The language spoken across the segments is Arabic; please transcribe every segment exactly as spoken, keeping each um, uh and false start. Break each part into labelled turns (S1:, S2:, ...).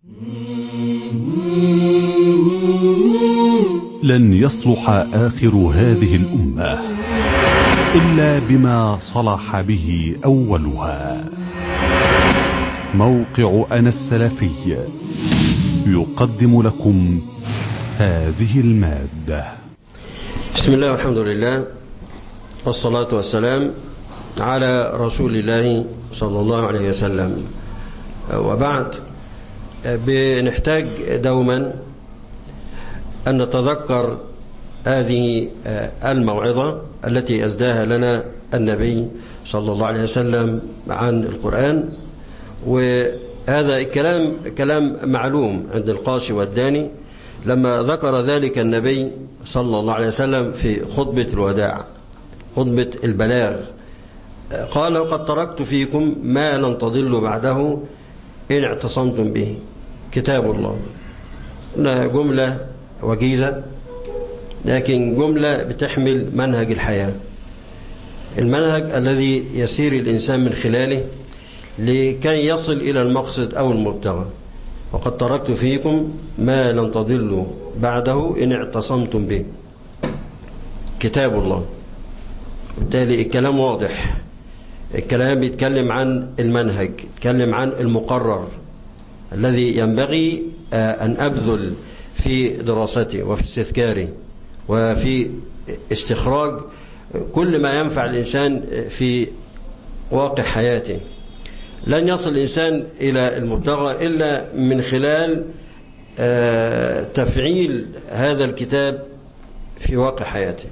S1: لن يصلح آخر هذه الأمة إلا بما صلح به أولها. موقع أنا السلفي يقدم لكم هذه المادة.
S2: بسم الله والحمد لله والصلاة والسلام على رسول الله صلى الله عليه وسلم، وبعد. بنحتاج دوما أن نتذكر هذه الموعظة التي أسداها لنا النبي صلى الله عليه وسلم عن القرآن، وهذا الكلام كلام معلوم عند القاصي والداني لما ذكر ذلك النبي صلى الله عليه وسلم في خطبة الوداع، خطبة البلاغ. قال: وقد تركت فيكم ما لن تضلوا بعده إن اعتصمتم به، كتاب الله. هنا جملة وجيزة، لكن جملة بتحمل منهج الحياة، المنهج الذي يسير الإنسان من خلاله لكي يصل إلى المقصد أو المبتغى. وقد تركت فيكم ما لن تضلوا بعده إن اعتصمتم به، كتاب الله. بالتالي الكلام واضح، الكلام بيتكلم عن المنهج، يتكلم عن المقرر الذي ينبغي أن أبذل في دراسته وفي استذكاره وفي استخراج كل ما ينفع الإنسان في واقع حياته. لن يصل الإنسان إلى المبتغى إلا من خلال تفعيل هذا الكتاب في واقع حياته.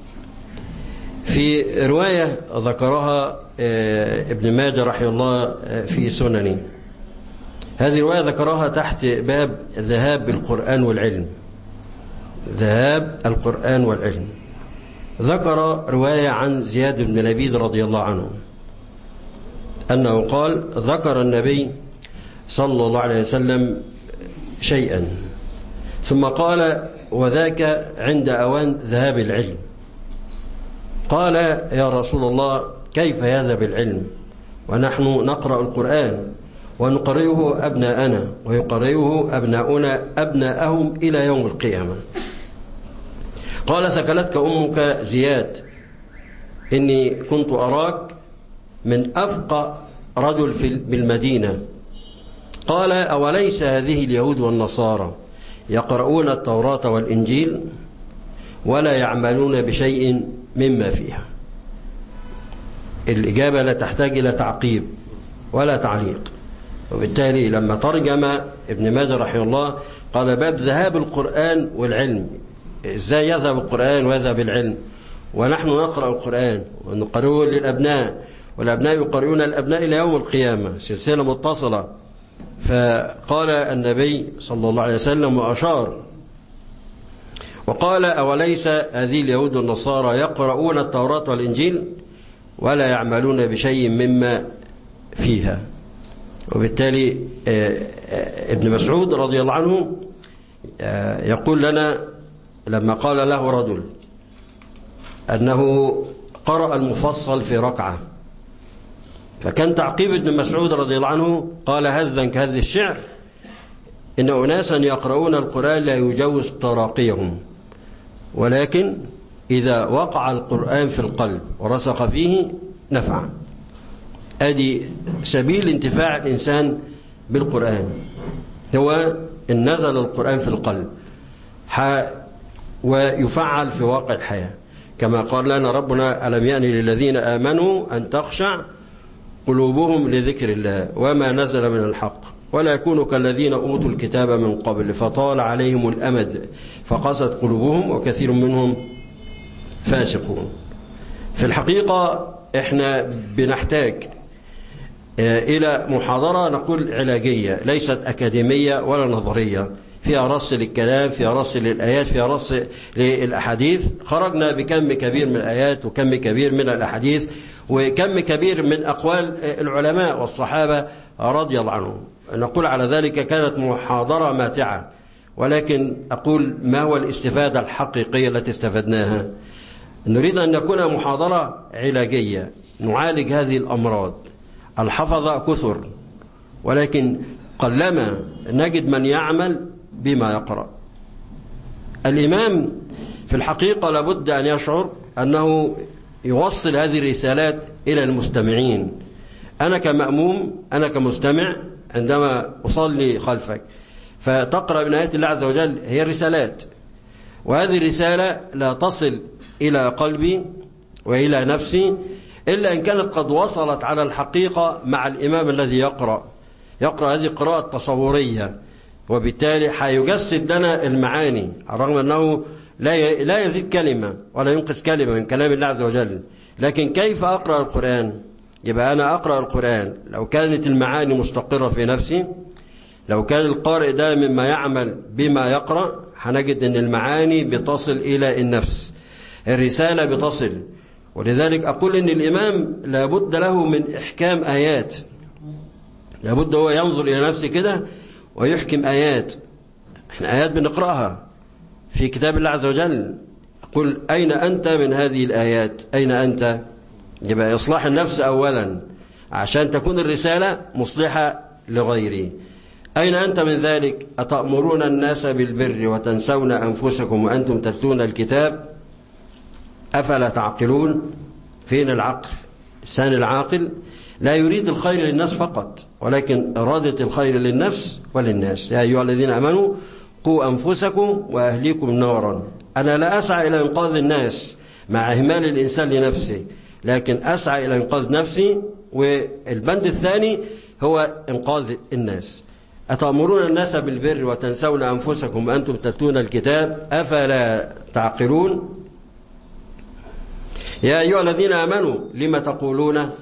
S2: في رواية ذكرها ابن ماجه رحمه الله في سننه، هذه الرواية ذكرها تحت باب ذهاب القرآن والعلم، ذهاب القرآن والعلم. ذكر رواية عن زياد بن لبيد رضي الله عنه أنه قال: ذكر النبي صلى الله عليه وسلم شيئا ثم قال: وذاك عند أوان ذهاب العلم. قال: يا رسول الله، كيف يذهب العلم ونحن نقرأ القرآن ونقرئه أبناءنا ويقرئه أبناؤنا أبناءهم إلى يوم القيامة؟ قال: ثكلتك أمك زياد، إني كنت أراك من أفقه رجل في بالمدينة. قال: أوليس هذه اليهود والنصارى يقرؤون التوراة والإنجيل ولا يعملون بشيء مما فيها؟ الإجابة لا تحتاج إلى تعقيب ولا تعليق. وبالتالي لما ترجم ابن ماجه رحمه الله قال: باب ذهاب القرآن والعلم، إزاي يذهب القرآن ويذهب العلم ونحن نقرأ القرآن ونقرئه للأبناء والأبناء يقرؤون الأبناء إلى يوم القيامة، سلسلة متصلة. فقال النبي صلى الله عليه وسلم وأشار وقال: أوليس هذه اليهود والنصارى يقرؤون التوراة والإنجيل ولا يعملون بشيء مما فيها؟ وبالتالي ابن مسعود رضي الله عنه يقول لنا لما قال له رجل أنه قرأ المفصل في ركعة، فكان تعقيب ابن مسعود رضي الله عنه قال: هذا كهذ الشعر، إن أناسا يقرؤون القرآن لا يجوز تراقيهم، ولكن إذا وقع القرآن في القلب ورسخ فيه نفع. أدي سبيل انتفاع الإنسان بالقرآن، هو إن نزل القرآن في القلب ويفعل في واقع الحياة، كما قال لنا ربنا: ألم يأن للذين آمنوا أن تخشع قلوبهم لذكر الله وما نزل من الحق ولا يكونوا كالذين أوتوا الكتاب من قبل فطال عليهم الأمد فقست قلوبهم وكثير منهم فاسقون. في الحقيقة احنا بنحتاج إلى محاضرة نقول علاجية، ليست أكاديمية ولا نظرية، فيها رص للكلام، فيها رص للآيات، فيها رص للأحاديث. خرجنا بكم كبير من الآيات وكم كبير من الأحاديث وكم كبير من أقوال العلماء والصحابة رضي الله عنهم. نقول على ذلك كانت محاضرة ماتعة، ولكن أقول ما هو الاستفادة الحقيقية التي استفدناها؟ نريد أن نكون محاضرة علاجية، نعالج هذه الأمراض. الحفظة كثر، ولكن قلما نجد من يعمل بما يقرأ. الإمام في الحقيقة لابد أن يشعر أنه يوصل هذه الرسالات إلى المستمعين. أنا كمأموم، أنا كمستمع عندما أصلي خلفك فتقرأ من آيات الله عز وجل هي الرسالات، وهذه الرسالة لا تصل إلى قلبي وإلى نفسي إلا إن كانت قد وصلت على الحقيقة مع الإمام الذي يقرأ يقرأ هذه قراءة تصورية، وبالتالي حيجسد لنا المعاني على الرغم أنه لا لا يزيد كلمة ولا ينقص كلمة من كلام الله عز وجل. لكن كيف أقرأ القرآن؟ يبقى أنا أقرأ القرآن لو كانت المعاني مستقرة في نفسي، لو كان القارئ ده مما يعمل بما يقرأ، هنجد أن المعاني بتصل إلى النفس، الرسالة بتصل. ولذلك أقول أن الإمام لابد له من إحكام آيات، لابد هو ينظر إلى نفسه كده ويحكم آيات. احنا آيات بنقرأها في كتاب الله عز وجل، قل أين أنت من هذه الآيات؟ أين أنت؟ يبقى إصلاح النفس أولا عشان تكون الرسالة مصلحة لغيره. أين أنت من ذلك؟ أتأمرون الناس بالبر وتنسون أنفسكم وأنتم تتلون الكتاب أفلا تعقلون؟ فين العقل؟ الإنسان العاقل لا يريد الخير للناس فقط، ولكن إرادة الخير للنفس وللناس. يا أيها الذين آمنوا قوا أنفسكم وأهليكم نارا. أنا لا أسعى إلى إنقاذ الناس مع إهمال الإنسان لنفسه، لكن أسعى إلى إنقاذ نفسي، والبند الثاني هو إنقاذ الناس. أتأمرون الناس بالبر وتنسون أنفسكم وأنتم تتلون الكتاب أفلا تعقلون؟ يا أيها الذين آمنوا لما تقولون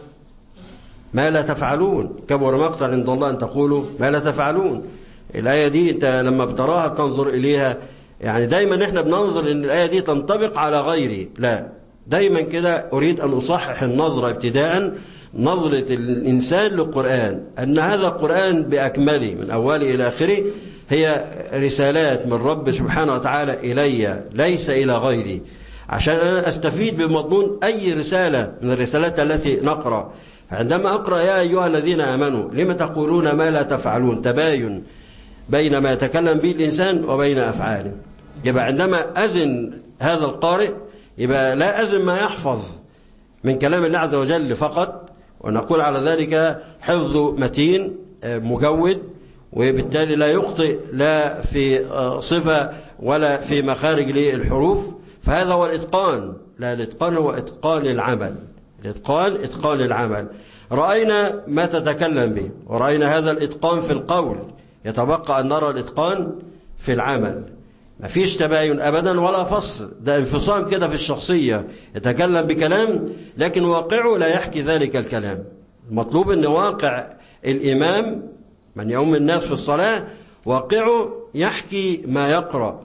S2: ما لا تفعلون؟ كبر مقتا عند الله أن تقولوا ما لا تفعلون. الآية دي أنت لما بتراها بتنظر إليها، يعني دايما إحنا بننظر إن الآية دي تنطبق على غيري، لا، دايما كده أريد أن أصحح النظرة ابتداء، نظرة الإنسان للقرآن، أن هذا القرآن بأكمله من أوله إلى آخره هي رسالات من رب سبحانه وتعالى إلي ليس إلى غيري، عشان أنا أستفيد بمضمون أي رسالة من الرسالات التي نقرأ. عندما أقرأ يا أيها الذين آمنوا لما تقولون ما لا تفعلون، تباين بين ما يتكلم به الإنسان وبين أفعاله. يبقى عندما أزن هذا القارئ يبقى لا أزن ما يحفظ من كلام الله عز وجل فقط، ونقول على ذلك حفظ متين مجود، وبالتالي لا يخطئ لا في صفة ولا في مخارج للحروف، فهذا هو الإتقان. لا، الإتقان هو إتقان العمل، الإتقان إتقان العمل. رأينا ما تتكلم به، ورأينا هذا الإتقان في القول، يتبقى أن نرى الإتقان في العمل. ما فيش تباين أبدا ولا فصل، ده انفصام كده في الشخصية، يتكلم بكلام لكن واقعه لا يحكي ذلك الكلام. المطلوب أن واقع الإمام من يؤم الناس في الصلاة واقعه يحكي ما يقرأ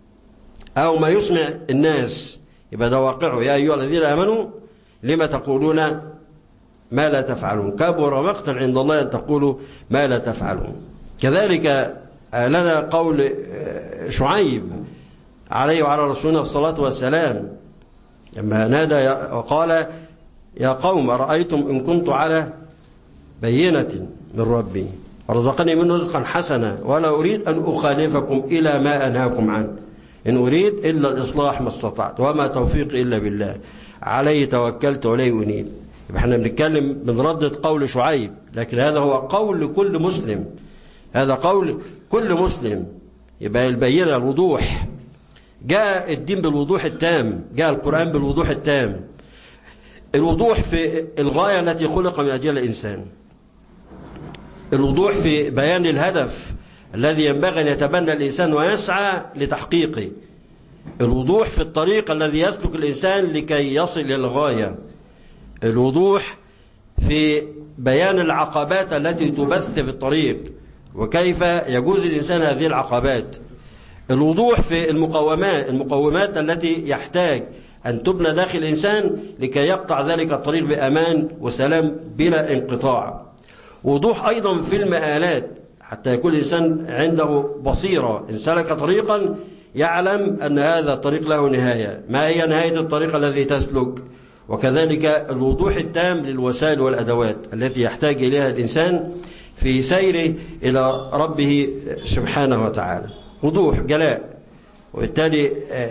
S2: أو ما يسمع الناس، يبقى ده واقعه. يا أيها الذين آمنوا لما تقولون ما لا تفعلون، كبر مقتا عند الله أن تقولوا ما لا تفعلون. كذلك لنا قول شعيب عليه وعلى رسولنا الصلاة والسلام لما نادى وقال يا قوم أرأيتم إن كنت على بينة من ربي ورزقني منه رزقا حسنا ولا أريد أن أخالفكم إلى ما أنهاكم عنه إن أريد إلا الإصلاح ما استطعت وما توفيقي إلا بالله عليه توكلت وإليه أنيب. يبقى احنا بنتكلم بنردد قول شعيب، لكن هذا هو قول كل مسلم، هذا قول كل مسلم. يبقى البينة الوضوح، جاء الدين بالوضوح التام، جاء القرآن بالوضوح التام، الوضوح في الغاية التي خلق من أجل الإنسان، الوضوح في بيان الهدف الذي ينبغي أن يتبنى الإنسان ويسعى لتحقيقه، الوضوح في الطريق الذي يسلك الإنسان لكي يصل إلى الغاية، الوضوح في بيان العقبات التي تبث في الطريق وكيف يجوز الإنسان هذه العقبات، الوضوح في المقومات المقومات التي يحتاج أن تبنى داخل الإنسان لكي يقطع ذلك الطريق بأمان وسلام بلا انقطاع، وضوح أيضا في المآلات حتى يكون الإنسان عنده بصيرة، إن سلك طريقا يعلم أن هذا الطريق له نهاية، ما هي نهاية الطريق الذي تسلك، وكذلك الوضوح التام للوسائل والأدوات التي يحتاج إليها الإنسان في سيره إلى ربه سبحانه وتعالى، وضوح جلاء. وبالتالي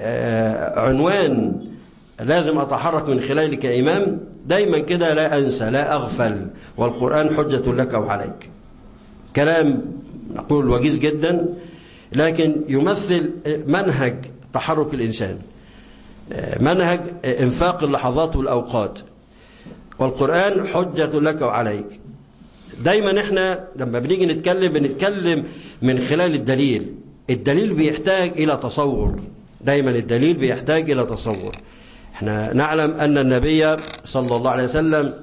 S2: عنوان لازم أتحرك من خلاله كإمام دايما كده، لا أنسى لا أغفل، والقرآن حجة لك وعليك. كلام نقول وجيز جدا، لكن يمثل منهج تحرك الإنسان، منهج إنفاق اللحظات والأوقات. والقرآن حجة لك وعليك. دايما احنا لما بنيجي نتكلم بنتكلم من خلال الدليل. الدليل بيحتاج إلى تصور، دايما الدليل بيحتاج إلى تصور. احنا نعلم أن النبي صلى الله عليه وسلم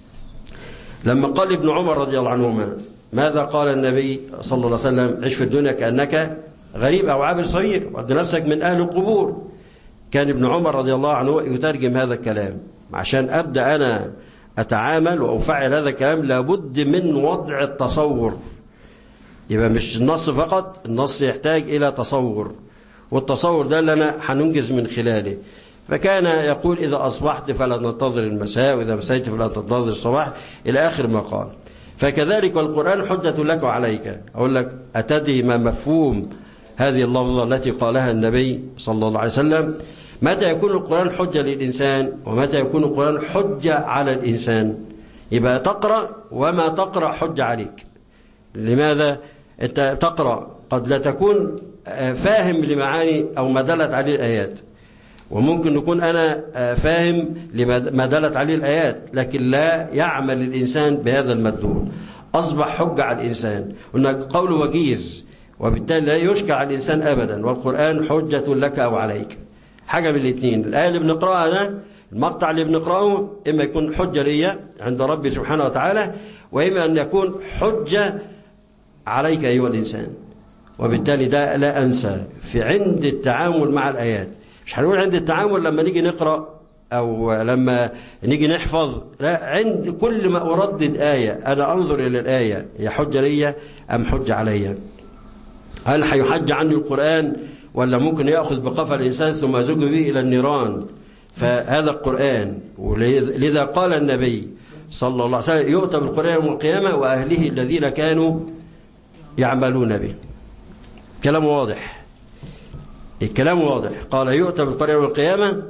S2: لما قال ابن عمر رضي الله عنهما، ماذا قال النبي صلى الله عليه وسلم؟ عش في الدنيا كأنك غريب أو عابر صغير، وعد نفسك من أهل القبور. كان ابن عمر رضي الله عنه يترجم هذا الكلام. عشان أبدأ أنا أتعامل وأفعل هذا الكلام لابد من وضع التصور. يبقى مش النص فقط، النص يحتاج إلى تصور، والتصور ده اللي أنا هننجز من خلاله. فكان يقول إذا أصبحت فلا تنتظر المساء، وإذا مسيت فلا تنتظر الصباح، إلى آخر ما قال. فكذلك القرآن حجة لك وعليك. أقول لك أتدري ما مفهوم هذه اللفظة التي قالها النبي صلى الله عليه وسلم؟ متى يكون القرآن حجة للإنسان ومتى يكون القرآن حجة على الإنسان؟ يبقى تقرأ وما تقرأ حجة عليك. لماذا؟ أنت تقرأ قد لا تكون فاهم لمعاني أو ما دلت عليه الآيات، وممكن نكون أنا فاهم لما دلت عليه الآيات، لكن لا يعمل الإنسان بهذا المدلول، أصبح حجة على الإنسان. قلنا قول وجيز، وبالتالي لا يشكى على الإنسان أبدا. والقرآن حجة لك أو عليك، حاجة من الاثنين. الآية اللي بنقرأها ده، المقطع اللي بنقرأه، إما يكون حجة لي عند ربي سبحانه وتعالى، وإما أن يكون حجة عليك أيها الإنسان. وبالتالي ده لا أنسى في عند التعامل مع الآيات. مش هنقول عند التعامل لما نيجي نقرأ أو لما نيجي نحفظ، لا، عند كل ما أردد آية أنا أنظر إلى الآية، هي حجة لي أم حجة علي؟ هل هيحج عني القرآن، ولا ممكن يأخذ بقفا الإنسان ثم يزج به إلى النيران؟ فهذا القرآن. ولذا قال النبي صلى الله عليه وسلم يؤتى بالقرآن يوم القيامة وأهله الذين كانوا يعملون به. كلام واضح، الكلام واضح. قال يؤتى بالقرآن يوم القيامة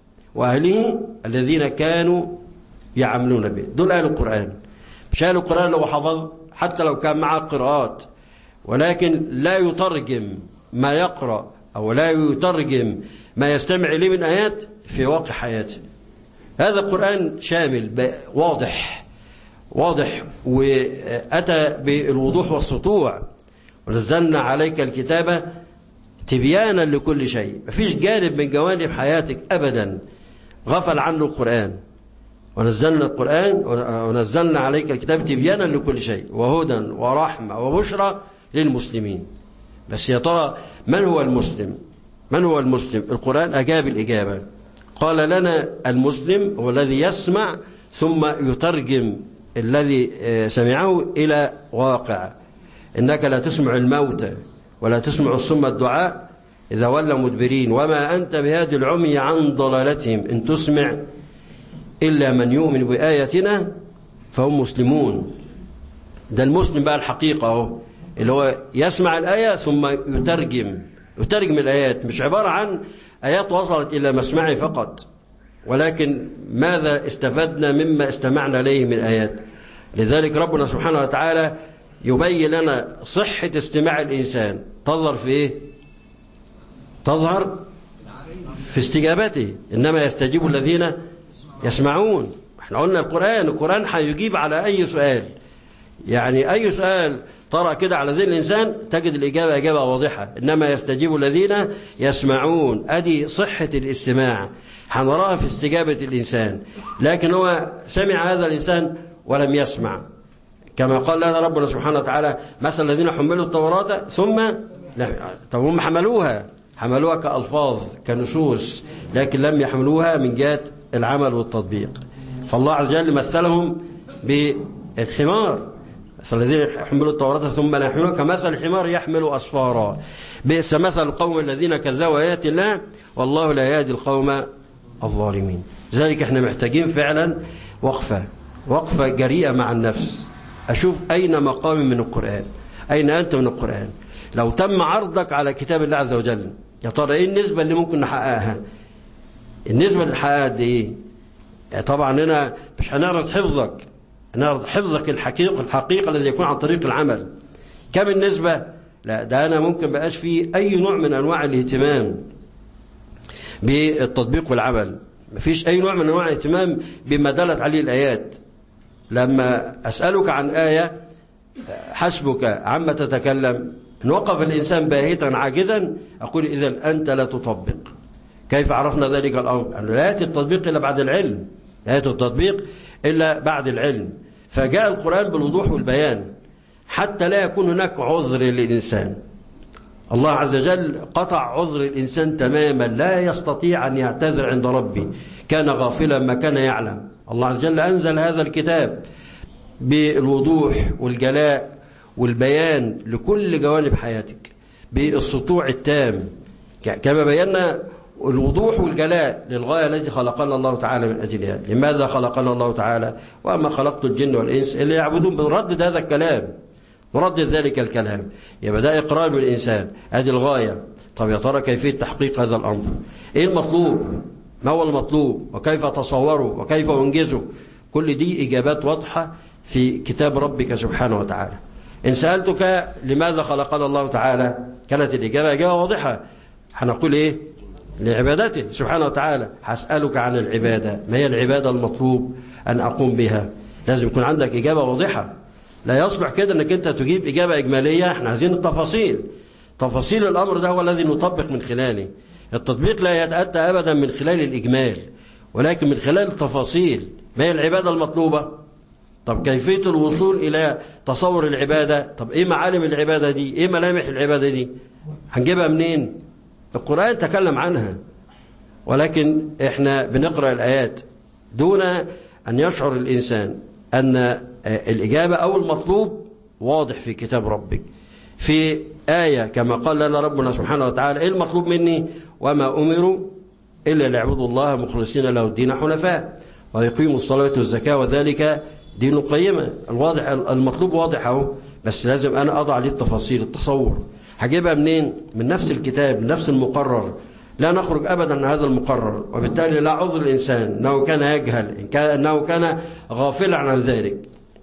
S2: وأهله الذين كانوا يعملون به. دول أهل القرآن. مش أهل القرآن لو حفظ حتى لو كان معه قراءات، ولكن لا يترجم ما يقرأ أو لا يترجم ما يستمع إليه من آيات في واقع حياته. هذا القرآن شامل واضح واضح، وأتى بالوضوح والسطوع. ونزلنا عليك الكتابة تبيانا لكل شيء. مفيش جانب من جوانب حياتك أبدا غفل عنه القرآن. ونزلنا القرآن ونزلنا عليك الكتاب تبيانا لكل شيء وهدى ورحمة وبشرى للمسلمين. بس يا ترى من هو المسلم؟ من هو المسلم؟ القرآن أجاب الإجابة، قال لنا المسلم هو الذي يسمع ثم يترجم الذي سمعه إلى واقع. إنك لا تسمع الموتى ولا تسمع الصم الدعاء إذا ولوا مدبرين وما أنت بهادي العمي عن ضلالتهم إن تسمع إلا من يؤمن بآياتنا فهم مسلمون. ده المسلم بقى الحقيقة اهو، اللي هو يسمع الآية ثم يترجم يترجم الآيات. مش عبارة عن آيات وصلت إلى مسمعي فقط، ولكن ماذا استفدنا مما استمعنا إليه من آيات. لذلك ربنا سبحانه وتعالى يبين لنا صحة استماع الإنسان تظهر في إيه؟ تظهر في استجابته. إنما يستجيب الذين يسمعون. احنا قلنا القرآن القرآن هيجيب على أي سؤال، يعني أي سؤال طرأ كده على ذهن الإنسان تجد الإجابة إجابة واضحة. إنما يستجيب الذين يسمعون. أدي صحة الاستماع هنراها في استجابة الإنسان. لكن هو سمع هذا الإنسان ولم يسمع، كما قال لنا ربنا سبحانه وتعالى مثل الذين حملوا التوراة ثم طب هم حملوها حملوها كألفاظ كنصوص، لكن لم يحملوها من جهة العمل والتطبيق. فالله عز وجل مثلهم بالحمار، فالذين حملوا التوراة ثم لا يحملوها كمثل الحمار يحمل أسفارا بئس مثل القوم الذين كذبوا آيات الله والله لا يهدي القوم الظالمين. لذلك احنا محتاجين فعلا وقفة وقفة جريئة مع النفس. أشوف أين مقامي من القرآن، أين أنت من القرآن. لو تم عرضك على كتاب الله عز وجل، يا ترى إيه النسبة اللي ممكن نحققها؟ النسبة اللي نحققها دي إيه؟ طبعا هنا مش هنعرض حفظك، هنعرض حفظك الحقيقة الحقيقة الذي يكون عن طريق العمل. كم النسبة؟ لا، ده أنا ممكن بقاش فيه أي نوع من أنواع الاهتمام بالتطبيق والعمل، مفيش أي نوع من أنواع الاهتمام بما دلت عليه الآيات. لما أسألك عن آية حسبك عما تتكلم، إن وقف الإنسان باهتا عاجزا أقول إذن أنت لا تطبق. كيف عرفنا ذلك الأمر؟ أنه لا يأتي التطبيق إلا بعد العلم، لا يأتي التطبيق إلا بعد العلم. فجاء القرآن بالوضوح والبيان حتى لا يكون هناك عذر للإنسان. الله عز وجل قطع عذر الإنسان تماما، لا يستطيع أن يعتذر عند ربه، كان غافلا ما كان يعلم. الله عز وجل أنزل هذا الكتاب بالوضوح والجلاء والبيان لكل جوانب حياتك بالسطوع التام، كما بينا الوضوح والجلاء للغاية التي خلقنا الله تعالى من أجلها. لماذا خلقنا الله تعالى؟ وأما خلقت الجن والإنس اللي يعبدون. بنردد هذا الكلام، نردد ذلك الكلام. يبقى ده إقرار بالإنسان، هذه الغاية. طب يا ترى كيفية تحقيق هذا الأمر؟ إيه المطلوب؟ ما هو المطلوب؟ وكيف أتصوره؟ وكيف أنجزه؟ كل دي إجابات واضحة في كتاب ربك سبحانه وتعالى. إن سألتك لماذا خلقنا الله تعالى، كانت الإجابة إجابة واضحة. هنقول إيه؟ لعبادته سبحانه وتعالى. هسألك عن العبادة، ما هي العبادة المطلوب أن أقوم بها؟ لازم يكون عندك إجابة واضحة. لا يصلح كده أنك أنت تجيب إجابة إجمالية. احنا عايزين التفاصيل، تفاصيل الأمر ده هو الذي نطبق من خلاله. التطبيق لا يتأتى أبدا من خلال الإجمال، ولكن من خلال التفاصيل. ما هي العبادة المطلوبة؟ طب كيفية الوصول إلى تصور العبادة؟ طب إيه معالم العبادة دي؟ إيه ملامح العبادة دي؟ هنجيبها منين؟ القرآن تكلم عنها، ولكن إحنا بنقرأ الآيات دون أن يشعر الإنسان أن الإجابة أو المطلوب واضح في كتاب ربك. في آية كما قال لنا ربنا سبحانه وتعالى: إيه المطلوب مني؟ وما أمروا إلا ليعبدوا الله مخلصين له الدين حنفاء ويقيموا الصلاة والزكاة وذلك دين قيمة. الواضح المطلوب واضح أهو، بس لازم أنا أضع ليه التفاصيل، التصور. هجيبها منين؟ من نفس الكتاب، من نفس المقرر. لا نخرج أبدا عن هذا المقرر، وبالتالي لا عذر الإنسان أنه كان يجهل، أنه كان غافلا عن ذلك.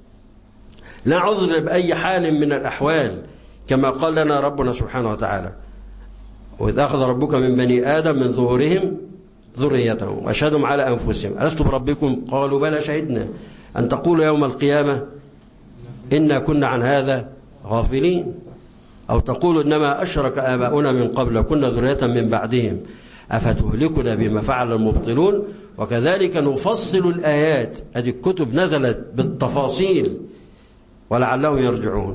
S2: لا عذر بأي حال من الأحوال، كما قال لنا ربنا سبحانه وتعالى: وإذ أخذ ربك من بني آدم من ظهورهم ذريتهم وأشهدهم على أنفسهم ألست بربكم قالوا بلى شهدنا أن تقولوا يوم القيامة إنا كنا عن هذا غافلين، أو تقولوا إنما أشرك آباؤنا من قبل وكنا ذرية من بعدهم أفتهلكنا بما فعل المبطلون وكذلك نفصل الآيات. هذه الكتب نزلت بالتفاصيل ولعلهم يرجعون.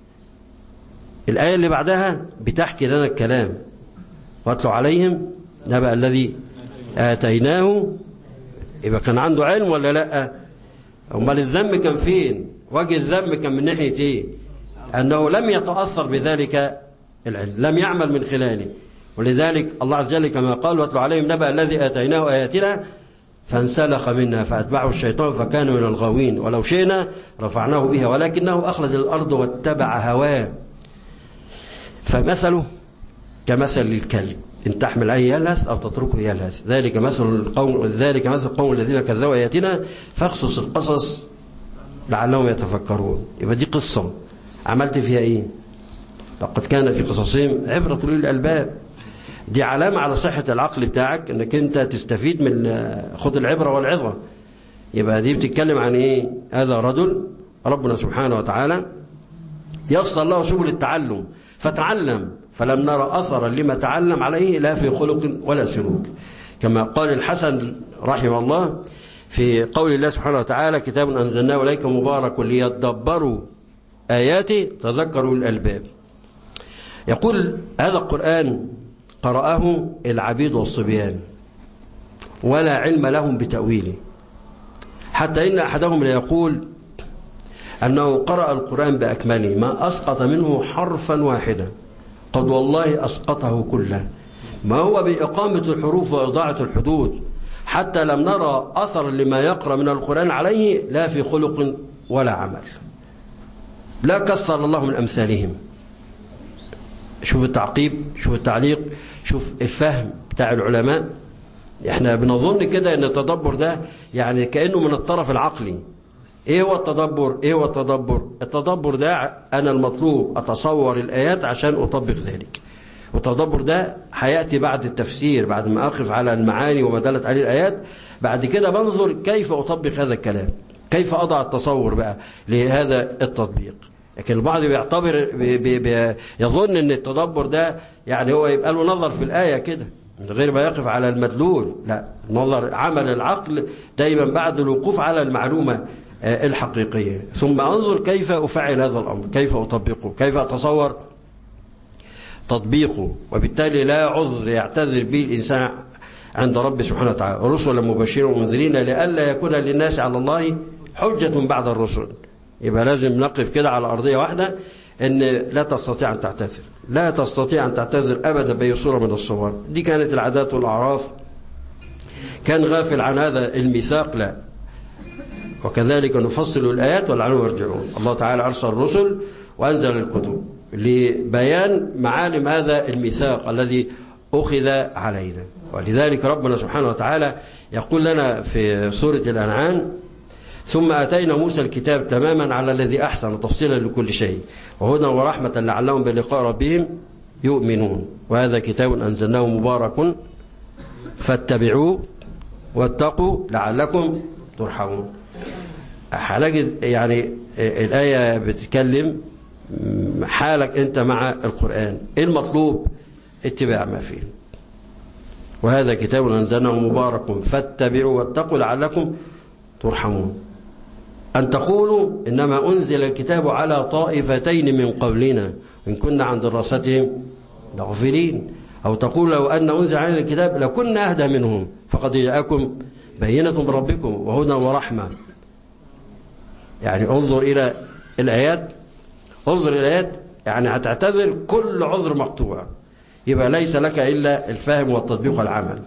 S2: الآية اللي بعدها بتحكي لنا الكلام: واتلو عليهم نبأ الذي آتيناه. يبقى كان عنده علم ولا لا؟ أمال الذنب كان فين؟ وجه الذنب كان من ناحية إيه؟ أنه لم يتأثر بذلك العلم، لم يعمل من خلاله. ولذلك الله عز وجل كما قال: واتلو عليهم نبأ الذي آتيناه آياتنا فانسلخ منها فأتبعه الشيطان فكان من الغاوين ولو شئنا رفعناه بها ولكنه أخلد الأرض واتبع هواه فمثله كمثل الكلب إن تحمل عليه يلهث أو تتركه يلهث ذلك مثل القوم ذلك مثل القوم الذين كذبوا آياتنا فاقصص القصص لعلهم يتفكرون. يبقى دي قصة عملت فيها إيه؟ لقد كان في قصصهم عبرة لأولي الألباب. دي علامة على صحة العقل بتاعك أنك أنت تستفيد من خذ العبرة والعظة. يبقى دي بتتكلم عن إيه؟ هذا رجل ربنا سبحانه وتعالى يسر له سبل التعلم فتعلم فلم نرى أثرا لما تعلم عليه لا في خلق ولا سلوك، كما قال الحسن رحمه الله في قول الله سبحانه وتعالى: كتاب أنزلناه إليك مبارك ليدبروا آياته تذكروا الألباب. يقول هذا القرآن قرأه العبيد والصبيان ولا علم لهم بتأويله، حتى إن أحدهم ليقول أنه قرأ القرآن بأكمله ما أسقط منه حرفا واحدا، قد والله أسقطه كله، ما هو بإقامة الحروف وإضاعة الحدود، حتى لم نرى أثر لما يقرأ من القرآن عليه لا في خلق ولا عمل. لا كسر الله من أمثالهم. شوف التعقيب، شوف التعليق، شوف الفهم بتاع العلماء. احنا بنظن كده ان التدبر ده يعني كأنه من الطرف العقلي. ايه هو التدبر؟ ايه هو التدبر؟ التدبر ده انا المطلوب اتصور الآيات عشان اطبق ذلك، والتدبر ده هيأتي بعد التفسير، بعد ما أقف على المعاني وما دلت عليه الآيات. بعد كده بنظر كيف أطبق هذا الكلام، كيف أضع التصور بقى لهذا التطبيق. لكن البعض بيعتبر بي بي بي يظن ان التدبر ده يعني هو يبقى له نظر في الآية كده من غير ما يقف على المدلول. لا، نظر عمل العقل دايما بعد الوقوف على المعلومة الحقيقية، ثم أنظر كيف أفعل هذا الأمر، كيف أطبقه، كيف أتصور تطبيقه. وبالتالي لا عذر يعتذر به الإنسان عند رب سبحانه وتعالى. رسلا مبشرين ومنذرين لئلا يكون للناس على الله حجة بعد الرسل. يبقى لازم نقف كده على أرضية واحدة، أن لا تستطيع أن تعتذر، لا تستطيع أن تعتذر أبدا بأي صورة من الصور. دي كانت العادات والأعراف. كان غافل عن هذا الميثاق؟ لا. وكذلك نفصل الآيات ولعلهم يرجعون. الله تعالى أرسل الرسل وأنزل الكتب لبيان معالم هذا الميثاق الذي أخذ علينا. ولذلك ربنا سبحانه وتعالى يقول لنا في سورة الأنعام: ثم آتينا موسى الكتاب تماما على الذي أحسن تفصيلا لكل شيء وهدى ورحمة لعلهم بلقاء ربهم يؤمنون وهذا كتاب أنزلناه مبارك فاتبعوه واتقوا لعلكم ترحمون. هنجد يعني الآية بتتكلم حالك أنت مع القرآن. إيه المطلوب؟ اتباع ما فيه. وهذا كتاب أنزلناه مبارك فاتبعوا واتقوا لعلكم ترحمون. أن تقولوا إنما أنزل الكتاب على طائفتين من قبلنا إن كنا عن دراستهم لغافلين، أو تقول لو أن أنزل علينا الكتاب لكنا أهدى منهم فقد جاءكم بينة من ربكم وهدى ورحمة. يعني انظر إلى الآيات، انظر إلى الآيات، يعني هتعتذر كل عذر مقطوع، يبقى ليس لك إلا الفهم والتطبيق والعمل.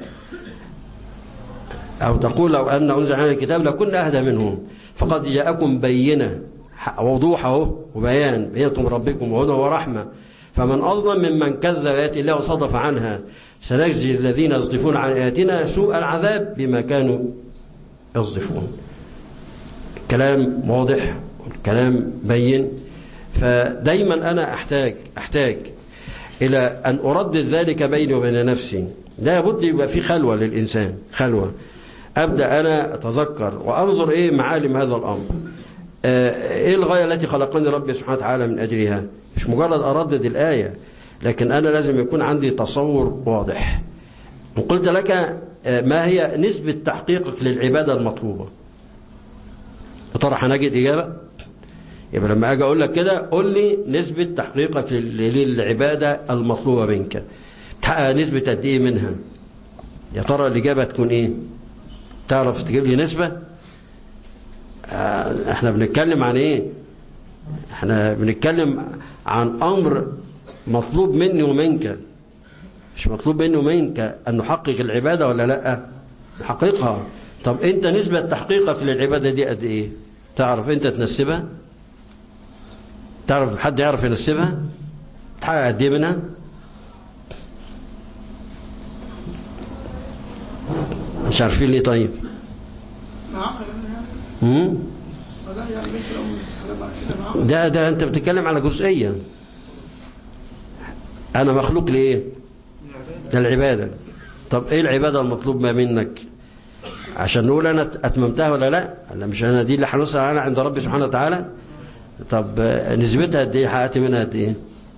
S2: أو تقول لو أن أنزل علينا الكتاب لكنا أهدى منهم فقد جاءكم بينة، وضوحه وبيان، بينة من ربكم وهدى ورحمة. فمن أظلم ممن كذب آيات الله وصدف عنها سنجزي الذين يصدفون عن آياتنا سوء العذاب بما كانوا يصدفون. كلام واضح، كلام بين. فدايما أنا أحتاج أحتاج إلى أن أردد ذلك بيني وبين نفسي. لا بد يبقى في خلوة للإنسان، خلوة أبدأ أنا أتذكر وأنظر إيه معالم هذا الأمر، إيه الغاية التي خلقني ربي سبحانه وتعالى من أجلها. مش مجرد أردد الآية، لكن أنا لازم يكون عندي تصور واضح. قلت لك ما هي نسبة تحقيقك للعبادة المطلوبة؟ ترى هنجد إجابة. يبقى لما أجي أقول لك كده قول لي نسبة تحقيقك للعبادة المطلوبة منك، تحقق نسبة قد إيه منها؟ يا ترى الإجابة تكون إيه؟ تعرف تجيب لي نسبة؟ آه احنا بنتكلم عن إيه؟ احنا بنتكلم عن أمر مطلوب مني ومنك، مش مطلوب مني ومنك أن نحقق العبادة ولا لا؟ نحققها. طب أنت نسبة تحقيقك للعبادة دي قد إيه؟ تعرف أنت تنسبها؟ تعرف حد يعرف ينسبها؟ تحقق قد إيه منها؟ مش عارفين ليه؟ طيب امم ده ده انت بتتكلم على جزئيه. انا مخلوق لايه؟ للعباده. طب ايه العباده المطلوب ما منك عشان نقول انا اتممتها ولا لا؟ انا مش انا دي اللي هنوصل انا عند ربي سبحانه وتعالى. طب نسبتها قد ايه؟ حققت منها قد ايه؟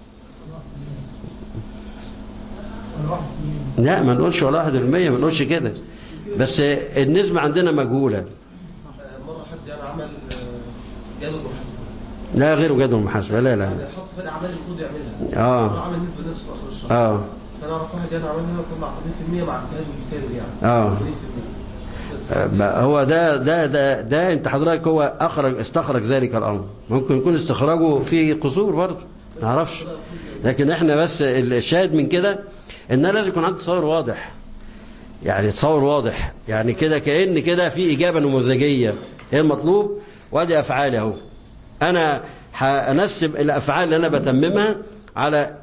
S2: لا ما نقولش ولا واحد بالمية، ما نقولش كده، بس النسبة عندنا مجهولة.
S3: مرة حد يعني عمل جدول محاسبة.
S2: لا غير جدول محاسبة، لا لا
S3: يعني يحط في الأعمال اللي المفروض يعملها. اه عمل نسبة نفسه آخر الشهر. اه فأنا أعرف واحد يعني عملها وطلع ثمانين بالمية مع الجهاز الكامل يعني. اه هو ده ده ده ده انت حضرتك هو اخرج استخرج ذلك الامر. ممكن يكون استخراجه فيه قصور برضه ما نعرفش، لكن احنا بس الشاهد من كده ان لازم يكون عندي تصور واضح. يعني تصور واضح يعني كده كأن كده في إجابة نموذجية ايه المطلوب وادي افعالي اهو. انا
S2: هنسب الأفعال اللي أنا بتممها على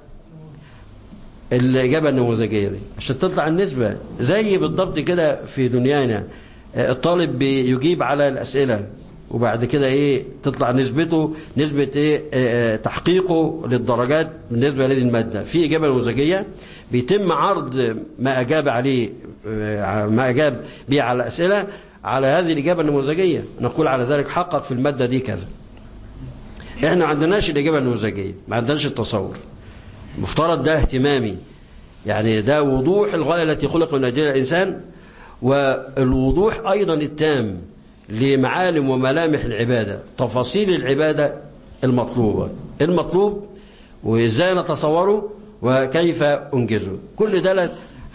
S2: الإجابة النموذجية دي عشان تطلع النسبة زي بالضبط كده في دنيانا. الطالب بيجيب على الأسئلة وبعد كده إيه تطلع نسبته نسبة إيه تحقيقه للدرجات بالنسبة لهذه المادة. في إجابة نموذجية بيتم عرض ما أجاب عليه ما أجاب به على الأسئلة على هذه الإجابة النموذجية، نقول على ذلك حقق في المادة دي كذا. إحنا ما عندناش الإجابة النموذجية، ما عندناش التصور. مفترض ده اهتمامي، يعني ده وضوح الغاية التي خلق من أجلها الإنسان، والوضوح أيضا التام لمعالم وملامح العبادة، تفاصيل العبادة المطلوبة المطلوب وإزاي نتصوره وكيف أنجزه. كل ده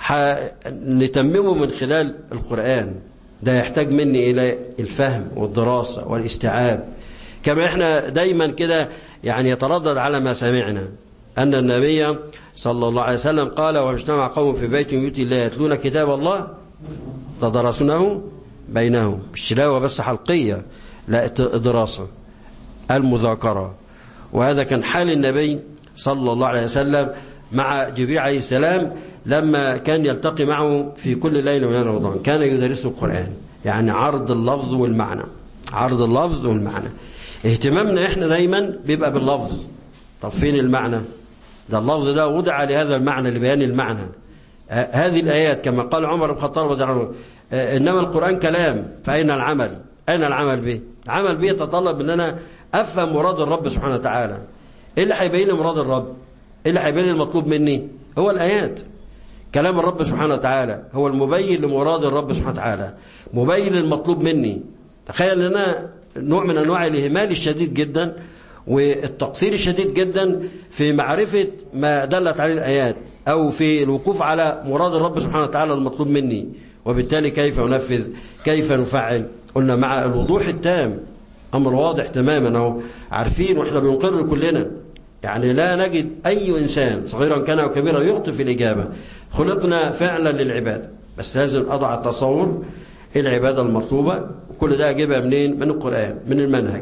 S2: نتممه من خلال القرآن. ده يحتاج مني إلى الفهم والدراسة والاستيعاب. كما إحنا دايما كده يعني يتردد على ما سمعنا أن النبي صلى الله عليه وسلم قال: واجتمع قوم في بيت من بيوت الله يتلون كتاب الله تدرسونه بينهم. مش تلاوة بس حلقية، لا، دراسة المذاكرة. وهذا كان حال النبي صلى الله عليه وسلم مع جبريل عليه السلام لما كان يلتقي معه في كل ليلة من رمضان، كان يدرسه القرآن، يعني عرض اللفظ والمعنى، عرض اللفظ والمعنى. اهتمامنا احنا دايما بيبقى باللفظ. طب فين المعنى؟ ده اللفظ ده وضع لهذا المعنى لبيان المعنى. آه هذه الآيات كما قال عمر بن الخطاب رضي الله عنه: آه إنما القرآن كلام فأين العمل؟ أين العمل به؟ العمل به يتطلب أن أنا أفهم مراد الرب سبحانه وتعالى. إيه اللي هيبين لي مراد الرب؟ إيه اللي هيبين لي المطلوب مني؟ هو الآيات. كلام الرب سبحانه وتعالى هو المبين لمراد الرب سبحانه وتعالى، مبين للمطلوب مني. تخيل لنا نوع من أنواع الإهمال الشديد جدا والتقصير الشديد جدا في معرفة ما دلت عليه الآيات أو في الوقوف على مراد الرب سبحانه وتعالى المطلوب مني، وبالتالي كيف ننفذ، كيف نفعل. قلنا مع الوضوح التام، أمر واضح تماما أهو، عارفين وإحنا بنقر كلنا، يعني لا نجد أي إنسان صغيرا كان أو كبيرا يخطئ في الإجابة. خلقنا فعلا للعبادة، بس لازم أضع التصور العبادة المطلوبة. وكل ده أجيبها منين؟ من القرآن، من المنهج.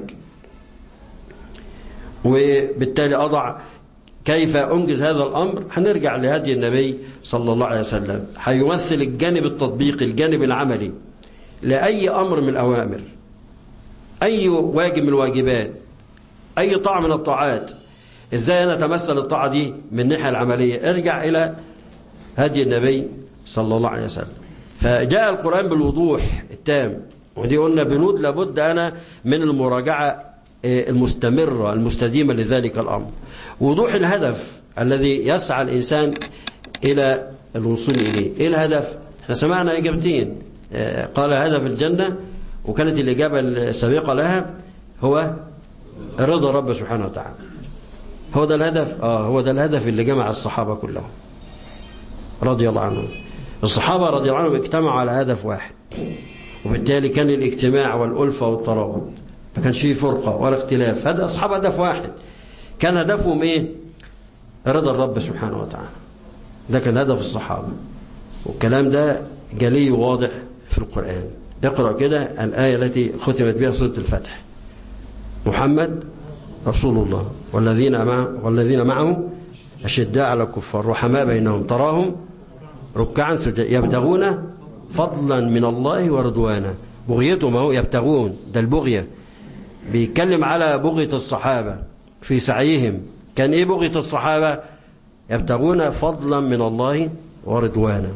S2: وبالتالي أضع كيف أنجز هذا الأمر. هنرجع لهدي النبي صلى الله عليه وسلم، هيمثل الجانب التطبيقي، الجانب العملي لأي أمر من الأوامر، أي واجب من الواجبات، أي طاعة من الطاعات. إزاي أنا أتمثل الطاعة دي من الناحية العملية؟ ارجع إلى هدي النبي صلى الله عليه وسلم. فجاء القرآن بالوضوح التام، ودي قلنا بنود لابد أنا من المراجعة المستمرة المستديمة لذلك الأمر. وضوح الهدف الذي يسعى الإنسان إلى الوصول إليه. إيه الهدف؟ احنا سمعنا إجابتين، قال هدف الجنة، وكانت الإجابة السابقة لها هو رضا رب سبحانه وتعالى. هو ده الهدف؟ آه هو ده الهدف اللي جمع الصحابة كلهم رضي الله عنهم. الصحابة رضي الله عنهم اجتمعوا على هدف واحد، وبالتالي كان الاجتماع والألفة والترابط، ما كانش فيه فرقة ولا اختلاف. هذا أصحاب هدف واحد، كان هدفهم إيه؟ رضا الرب سبحانه وتعالى. ده كان هدف الصحابة، والكلام ده جلي واضح في القرآن. اقرأ كده الآية التي ختمت بها سورة الفتح: محمد رسول الله والذين معه والذين معه أشداء على الكفار رحماء بينهم تراهم ركعا سجدا يبتغون فضلا من الله ورضوانا. بغيتهم اهو يبتغون، ده البغية. بيتكلم على بغية الصحابة في سعيهم. كان ايه بغية الصحابة؟ يبتغون فضلا من الله ورضوانا.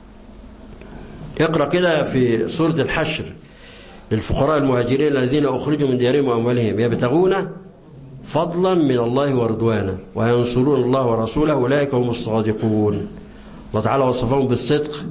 S2: اقرأ كده في سورة الحشر: للفقراء المهاجرين الذين أخرجوا من ديارهم وأموالهم يبتغون فضلا من الله ورضوانا وينصرون الله ورسوله أولئك هم الصادقون. الله تعالى وصفهم بالصدق.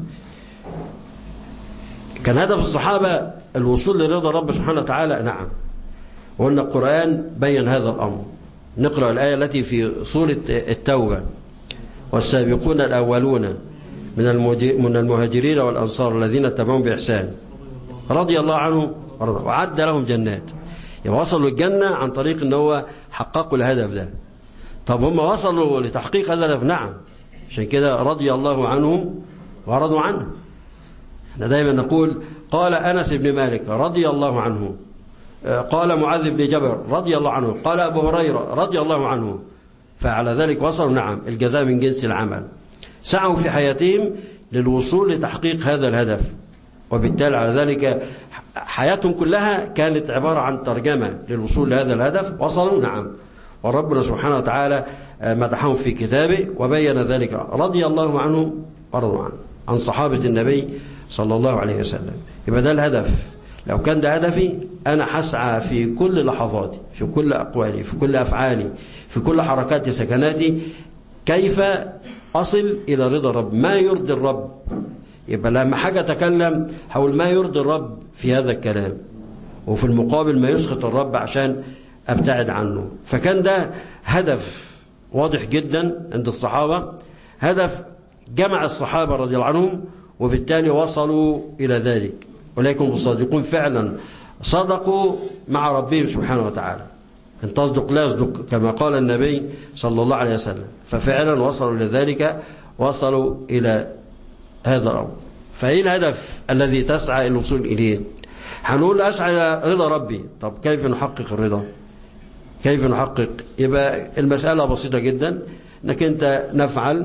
S2: كان هدف الصحابة الوصول لرضا رب سبحانه وتعالى. نعم، وأن القرآن بين هذا الأمر. نقرأ الآية التي في سورة التوبة: والسابقون الأولون من المهاجرين والأنصار الذين اتبعوهم بإحسان رضي الله عنهم وعد لهم جنات. يبقى وصلوا الجنة عن طريق ان هو حققوا الهدف ده. طب هم وصلوا لتحقيق هذا الهدف؟ نعم، عشان كده رضي الله عنهم ورضوا عنه. احنا دايما نقول قال أنس بن مالك رضي الله عنه قال معاذ بن جبل رضي الله عنه، قال أبو هريرة رضي الله عنه، فعلى ذلك وصلوا. نعم، الجزاء من جنس العمل. سعوا في حياتهم للوصول لتحقيق هذا الهدف، وبالتالي على ذلك حياتهم كلها كانت عبارة عن ترجمة للوصول لهذا الهدف. وصلوا. نعم، وربنا سبحانه وتعالى مدحهم في كتابه وبين ذلك، رضي الله عنهم ورضوا عنه، عن صحابة النبي صلى الله عليه وسلم. يبقى ده الهدف. لو كان ده هدفي أنا حسعى في كل لحظاتي، في كل أقوالي، في كل أفعالي، في كل حركات سكناتي، كيف أصل إلى رضا الرب، ما يرضي الرب. يبقى لما حاجة أتكلم حول ما يرضي الرب في هذا الكلام، وفي المقابل ما يسخط الرب عشان أبتعد عنه. فكان ده هدف واضح جدا عند الصحابة، هدف جمع الصحابة رضي الله عنهم، وبالتالي وصلوا إلى ذلك. ولكن الصادقون فعلا صدقوا مع ربهم سبحانه وتعالى، ان تصدق لا يصدق كما قال النبي صلى الله عليه وسلم. ففعلا وصلوا لذلك، وصلوا إلى هذا الأمر. فإيه الهدف الذي تسعى الوصول إليه؟ هنقول أسعى إلى رضا ربي. طب كيف نحقق الرضا؟ كيف نحقق؟ يبقى المسألة بسيطة جدا، انك انت نفعل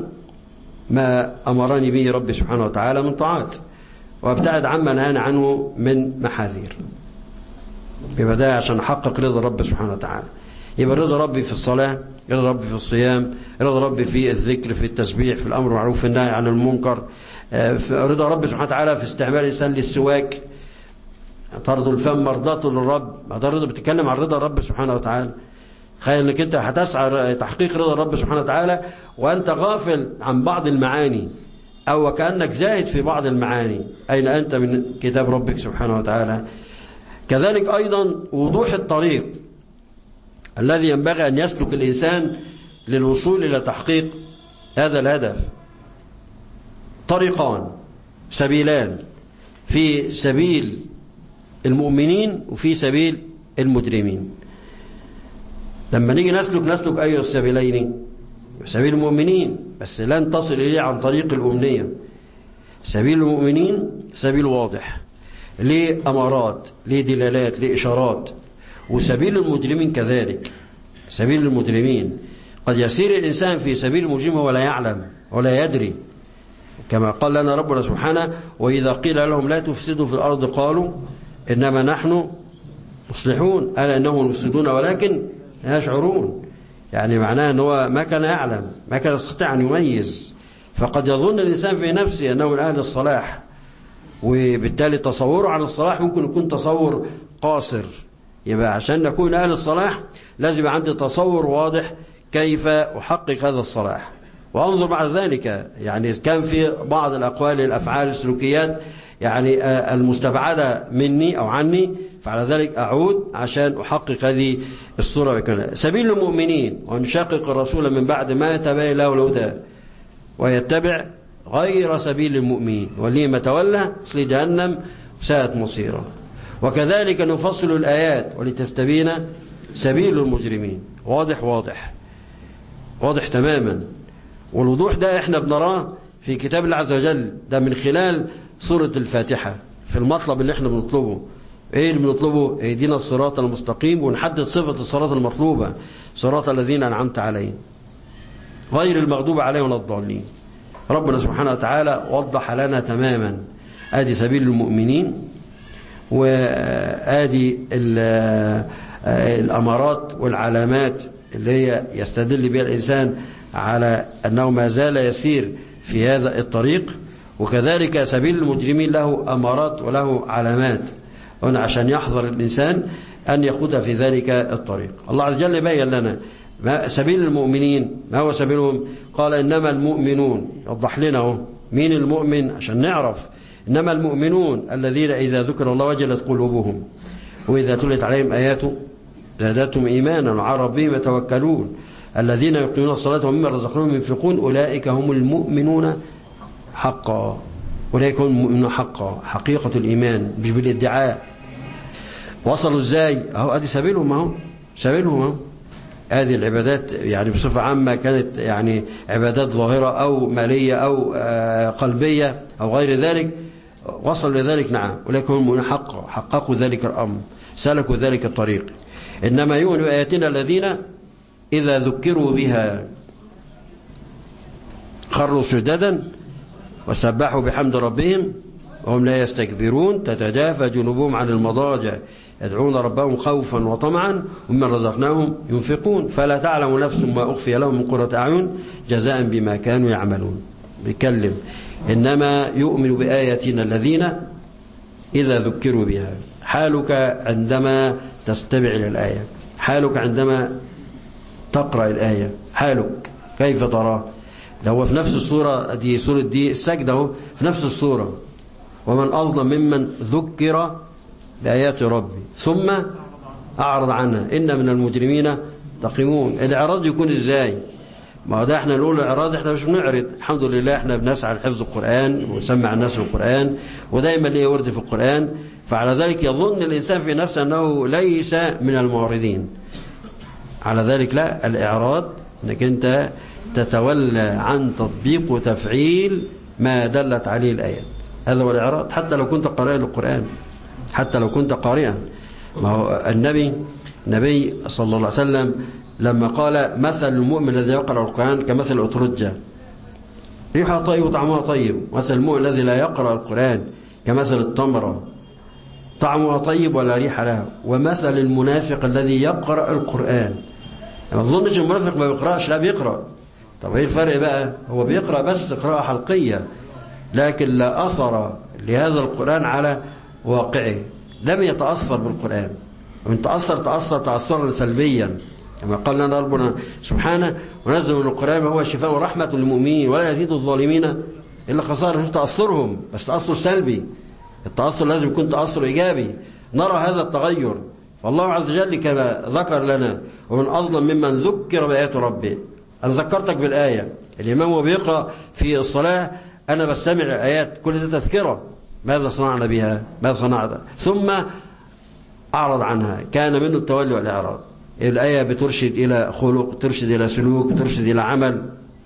S2: ما أمرني به ربي سبحانه وتعالى من طاعات، وابتعد عما نهانا عنه من محاذير. يبقى ده عشان نحقق رضا رب سبحانه وتعالى. يبقى رضا ربي في الصلاة، رضا ربي في الصيام، رضا ربي في الذكر، في التسبيح، في الأمر بالمعروف، في النهي عن المنكر، رضا ربي سبحانه وتعالى في استعمال الإنسان للسواك، طرد الفم مرضاته للرب. هذا الرضا بتتكلم عن رضا رب سبحانه وتعالى. تخيل انك انت هتسعى تحقيق رضا رب سبحانه وتعالى وانت غافل عن بعض المعاني، او كأنك زاهد في بعض المعاني. اين انت من كتاب ربك سبحانه وتعالى؟ كذلك ايضا وضوح الطريق الذي ينبغي ان يسلك الانسان للوصول الى تحقيق هذا الهدف. طريقان، سبيلان، في سبيل المؤمنين وفي سبيل المجرمين. لما نيجي نسلك نسلك أي السبيلين؟ سبيل المؤمنين، بس لن تصل إليه عن طريق الأمنية. سبيل المؤمنين سبيل واضح، ليه أمارات، ليه دلالات، ليه إشارات. وسبيل المجرمين كذلك. سبيل المجرمين قد يسير الإنسان في سبيل المجرم ولا يعلم ولا يدري، كما قال لنا ربنا سبحانه: وإذا قيل لهم لا تفسدوا في الأرض قالوا إنما نحن مصلحون ألا إنهم مفسدون ولكن لا يشعرون. يعني معناه أنه ما كان يعلم، ما كان يستطيع أن يميز. فقد يظن الإنسان في نفسه أنه من أهل الصلاح، وبالتالي تصوره عن الصلاح ممكن يكون تصور قاصر. يبقى عشان نكون أهل الصلاح لازم عندي تصور واضح كيف أحقق هذا الصلاح، وأنظر بعد ذلك. يعني كان في بعض الأقوال، الأفعال، السلوكيات يعني المستبعدة مني أو عني، فعلى ذلك أعود عشان أحقق هذه الصورة بكاملها. سبيل المؤمنين: ونشاقق الرسول من بعد ما يتبين له الهدى ويتبع غير سبيل المؤمنين وليه ما تولى اصل جهنم ساءت مصيره. وكذلك نفصل الآيات ولتستبين سبيل المجرمين. واضح واضح واضح تماما. والوضوح ده احنا بنراه في كتاب الله عز وجل، ده من خلال سورة الفاتحة في المطلب اللي احنا بنطلبه. ايه اللي بنطلبه؟ اهدنا الصراط المستقيم، ونحدد صفة الصراط المطلوبة: صراط الذين أنعمت عليهم غير المغضوب عليهم ولا الضالين. ربنا سبحانه وتعالى وضح لنا تماما ادي سبيل المؤمنين، وادي الأمارات والعلامات اللي هي يستدل بها الإنسان على أنه ما زال يسير في هذا الطريق. وكذلك سبيل المجرمين له أمارات وله علامات، هنا عشان يحذر الإنسان أن يخوض في ذلك الطريق. الله عز وجل بين لنا ما سبيل المؤمنين. ما هو سبيلهم؟ قال إنما المؤمنون. يوضح لنا مين المؤمن عشان نعرف. إنما المؤمنون الذين إذا ذكر الله وجلت قلوبهم وإذا تلت عليهم آياته زادتهم إيمانا وعلى ربهم يتوكلون الذين يقيمون الصلاة ومما رزقناهم ينفقون أولئك هم المؤمنون حقا. أولئك هم المؤمنون حقا، حقيقة الإيمان مش بالادعاء. وصلوا إزاي؟ أهو أدي سبيلهم، أهو سبيلهم أهو. هذه العبادات يعني بصفة عامة كانت يعني عبادات ظاهرة أو مالية أو قلبية أو غير ذلك، وصلوا لذلك. نعم، أولئك هم المؤمنون حقا، حققوا ذلك الأمر. سلكوا ذلك الطريق. إنما يؤمن بآياتنا الذين إذا ذكروا بها خروا سجدا وسبحوا بحمد ربهم وهم لا يستكبرون تتجافى جنوبهم عن المضاجع يدعون ربهم خوفا وطمعا ومما رزقناهم ينفقون فلا تعلم نفس ما أخفي لهم من قرة أعين جزاء بما كانوا يعملون. بيكلم إنما يؤمن بآياتنا الذين إذا ذكروا بها. حالك عندما تستمع للآية، حالك عندما تقرأ الآية، حالك كيف تراه؟ لو في نفس الصورة دي سورة دي السجدة في نفس الصورة ومن أظلم ممن ذكر بآيات ربي ثم أعرض عنها إن من المجرمين تقيمون. الإعراض يكون إزاي؟ ما ده احنا نقول الإعراض احنا مش بنعرض، الحمد لله احنا بنسعى لحفظ القرآن ونسمع الناس القرآن ودائما ليه ورد في القرآن، فعلى ذلك يظن الإنسان في نفسه أنه ليس من المعرضين. على ذلك لا، الإعراض أنك أنت تتولى عن تطبيق وتفعيل ما دلت عليه الآيات، هذا هو الإعراض. حتى لو كنت قارئا للقرآن، حتى لو كنت قارئا. ما هو النبي النبي صلى الله عليه وسلم لما قال مثل المؤمن الذي يقرأ القرآن كمثل أترجة ريحها طيب وطعمها طيب، مثل المؤمن الذي لا يقرأ القرآن كمثل التمرة طعمها طيب ولا ريح لها، ومثل المنافق الذي يقرأ القرآن. ما تظنش المنافق ما بيقرأش، لا بيقرأ. طب ايه الفرق بقى؟ هو بيقرأ بس قراءة حلقية لكن لا أثر لهذا القرآن على واقعه، لم يتأثر بالقرآن، وإن تأثر تأثر تأثرا سلبيا كما قال لنا ربنا سبحانه ونزل من القرآن ما هو شفاء ورحمة للمؤمنين ولا يزيد الظالمين إلا خسارة. في تأثرهم بس تأثر سلبي، التأثر لازم يكون تأثر إيجابي نرى هذا التغير. فالله عز وجل كما ذكر لنا ومن أظلم ممن ذكر بآيات ربه. أنا ذكرتك بالآية، الإمام هو بيقرأ في الصلاة أنا بستمع الآيات كل ده تذكرة، ماذا صنعنا بها، ماذا صنعنا، ثم أعرض عنها، كان منه التولي والإعراض. الآية بترشد إلى خلق، ترشد إلى سلوك، ترشد إلى عمل،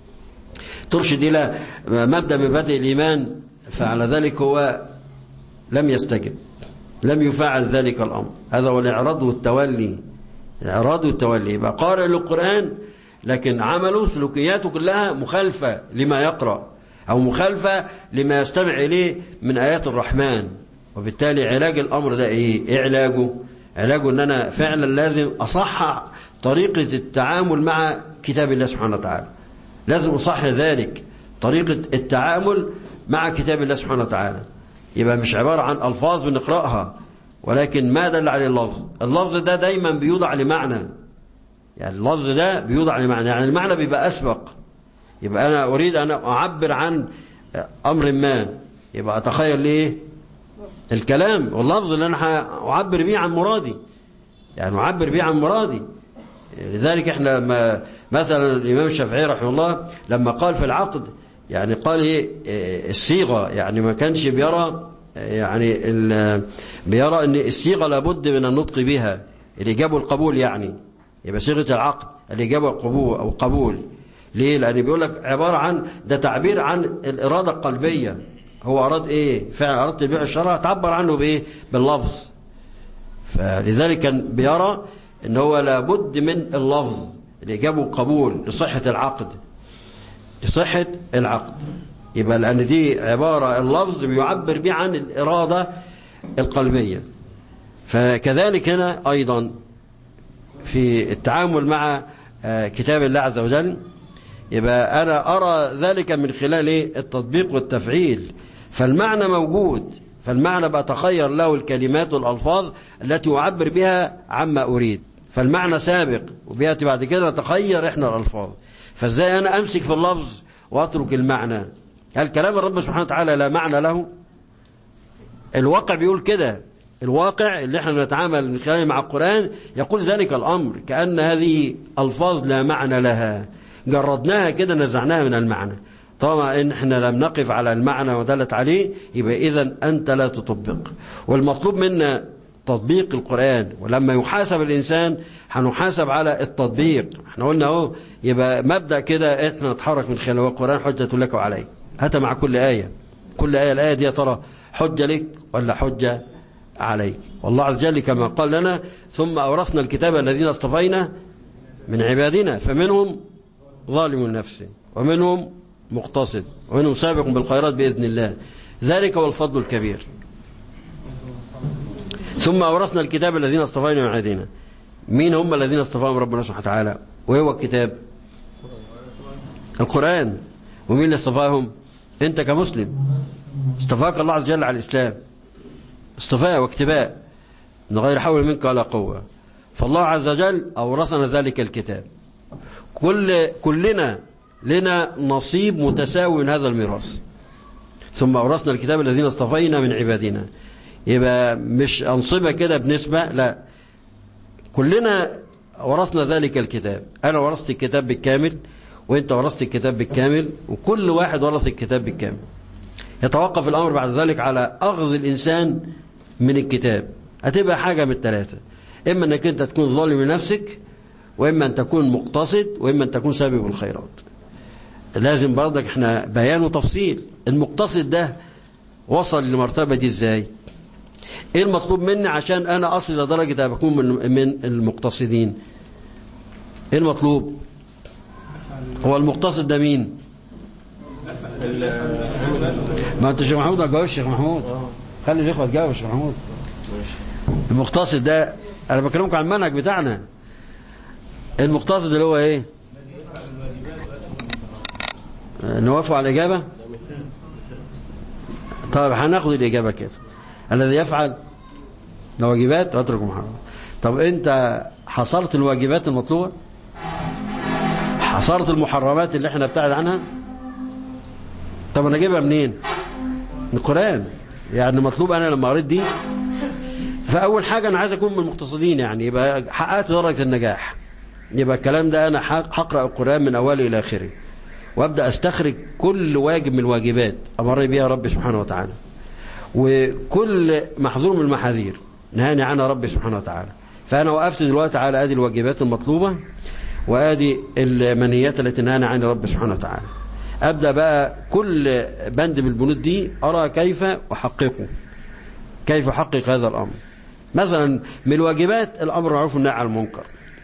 S2: ترشد إلى مبدأ من مبادئ الإيمان، فعلى ذلك هو لم يستجب، لم يفعل ذلك الأمر. هذا هو الإعراض والتولي، الإعراض والتولي. يبقى قارئ للقرآن لكن عمله سلوكياته كلها مخالفة لما يقرأ أو مخالفة لما يستمع إليه من آيات الرحمن. وبالتالي علاج الأمر ده إيه؟ إيه علاجه؟ علاجه أن أنا فعلا لازم أصحح طريقة التعامل مع كتاب الله سبحانه وتعالى، لازم أصحح ذلك طريقة التعامل مع كتاب الله سبحانه وتعالى. يبقى مش عبارة عن ألفاظ بنقرأها ولكن ما دل عليه اللفظ. اللفظ ده دايما بيوضع لمعنى، يعني اللفظ ده بيوضع لمعنى، يعني المعنى بيبقى أسبق. يبقى أنا أريد أن أعبر عن أمر ما، يبقى أتخيل ليه الكلام واللفظ اللي أنا أعبر به عن مرادي، يعني أعبر به عن مرادي. لذلك إحنا لما مثلا الإمام الشافعي رحمه الله لما قال في العقد يعني قال إيه الصيغة، يعني ما كانش بيرى يعني بيرى أن الصيغة لابد من النطق بها، الإجابة والقبول، يعني يبقى صيغة العقد الإجابة والقبول أو قبول. ليه؟ لأن بيقول لك عبارة عن ده تعبير عن الإرادة القلبية، هو أراد إيه؟ فعلا أراد البيع الشرع، تعبر عنه بإيه؟ باللفظ. فلذلك كان بيرى إن هو لابد من اللفظ الإجابة والقبول لصحة العقد، لصحة العقد. يبقى لأن دي عبارة اللفظ بيعبر به عن الإرادة القلبية. فكذلك هنا أيضا في التعامل مع كتاب الله عز وجل، يبقى أنا أرى ذلك من خلال التطبيق والتفعيل. فالمعنى موجود، فالمعنى بأتخير له الكلمات والألفاظ التي أعبر بها عما أريد، فالمعنى سابق وبيأتي بعد كده نتخير إحنا الألفاظ. فإزاي أنا أمسك في اللفظ وأترك المعنى؟ هل كلام الرب سبحانه وتعالى لا معنى له؟ الواقع بيقول كده، الواقع اللي احنا نتعامل من خلاله مع القرآن يقول ذلك الأمر، كأن هذه ألفاظ لا معنى لها، جردناها كده نزعناها من المعنى. طالما ان احنا لم نقف على المعنى ودلت عليه يبقى إذن أنت لا تطبق. والمطلوب منا تطبيق القرآن، ولما يحاسب الإنسان هنحاسب على التطبيق. احنا قلنا اهو يبقى مبدأ كده احنا نتحرك من خلاله، القرآن حجة لك وعليك، هات مع كل آية، كل آية الآية دي يا ترى حجة لك ولا حجة عليك. والله عز وجل كما قال لنا ثم أورثنا الكتاب الذين اصطفينا من عبادنا فمنهم ظالم لنفسه ومنهم مقتصد ومنهم سابق بالخيرات بإذن الله ذلك هو الفضل الكبير. ثم أورثنا الكتاب الذين اصطفينا من عبادنا. مين هم الذين اصطفاهم ربنا سبحانه وتعالى؟ وهو الكتاب القرآن. ومين اللي اصطفاهم؟ انت كمسلم اصطفاك الله عز وجل على الإسلام اصطفاء واكتباء من غير حول منك ولا قوة. فالله عز وجل أورثنا ذلك الكتاب. كل كلنا لنا نصيب متساوي من هذا الميراث. ثم أورثنا الكتاب الذين اصطفينا من عبادنا. يبقى مش أنصبة كده بنسبة، لا، كلنا ورثنا ذلك الكتاب. أنا ورثت الكتاب بالكامل وانت ورثت الكتاب بالكامل وكل واحد ورث الكتاب بالكامل. يتوقف الأمر بعد ذلك على أخذ الإنسان من الكتاب. هتبقى حاجة من الثلاثة، إما أنك أنت تكون ظالم لنفسك وإما أن تكون مقتصد وإما أن تكون سابق بالخيرات. لازم برضك احنا بيان وتفصيل. المقتصد ده وصل للمرتبة دي ازاي؟ ايه المطلوب مني عشان انا اصل الى درجة اكون من, من المقتصدين؟ ايه المطلوب؟ هو المقتصد ده مين؟ ما انت شيخ محمود ما تجاوبش. شيخ محمود خلي الاخوه تجاوب. شيخ محمود المقتصد ده انا بكلمكم عن المنهج بتاعنا. المقتصد اللي هو ايه؟ نوافق على الإجابة؟ طيب هناخد الإجابة كده. الذي يفعل الواجبات ويترك محرمات. طب أنت حصرت الواجبات المطلوبة؟ حصرت المحرمات اللي احنا نبتعد عنها؟ طب أنا أجيبها منين؟ من القرآن. يعني مطلوب أنا لما قريت دي فأول حاجة أنا عايز أكون من المقتصدين، يعني يبقى حققت درجة النجاح. يبقى الكلام ده أنا هقرأ القرآن من أوله إلى آخره وابدا استخرج كل واجب من الواجبات امر بها ربي سبحانه وتعالى وكل محظور من المحاذير نهاني عنها ربي سبحانه وتعالى. فانا وقفت دلوقتي على ادي الواجبات المطلوبه وادي المنهيات التي نهاني عنها ربي سبحانه وتعالى. ابدا بقى كل بند من البنود دي ارى كيف احققه، كيف احقق هذا الامر. مثلا من الواجبات الامر معروف والنهي عن المنكر.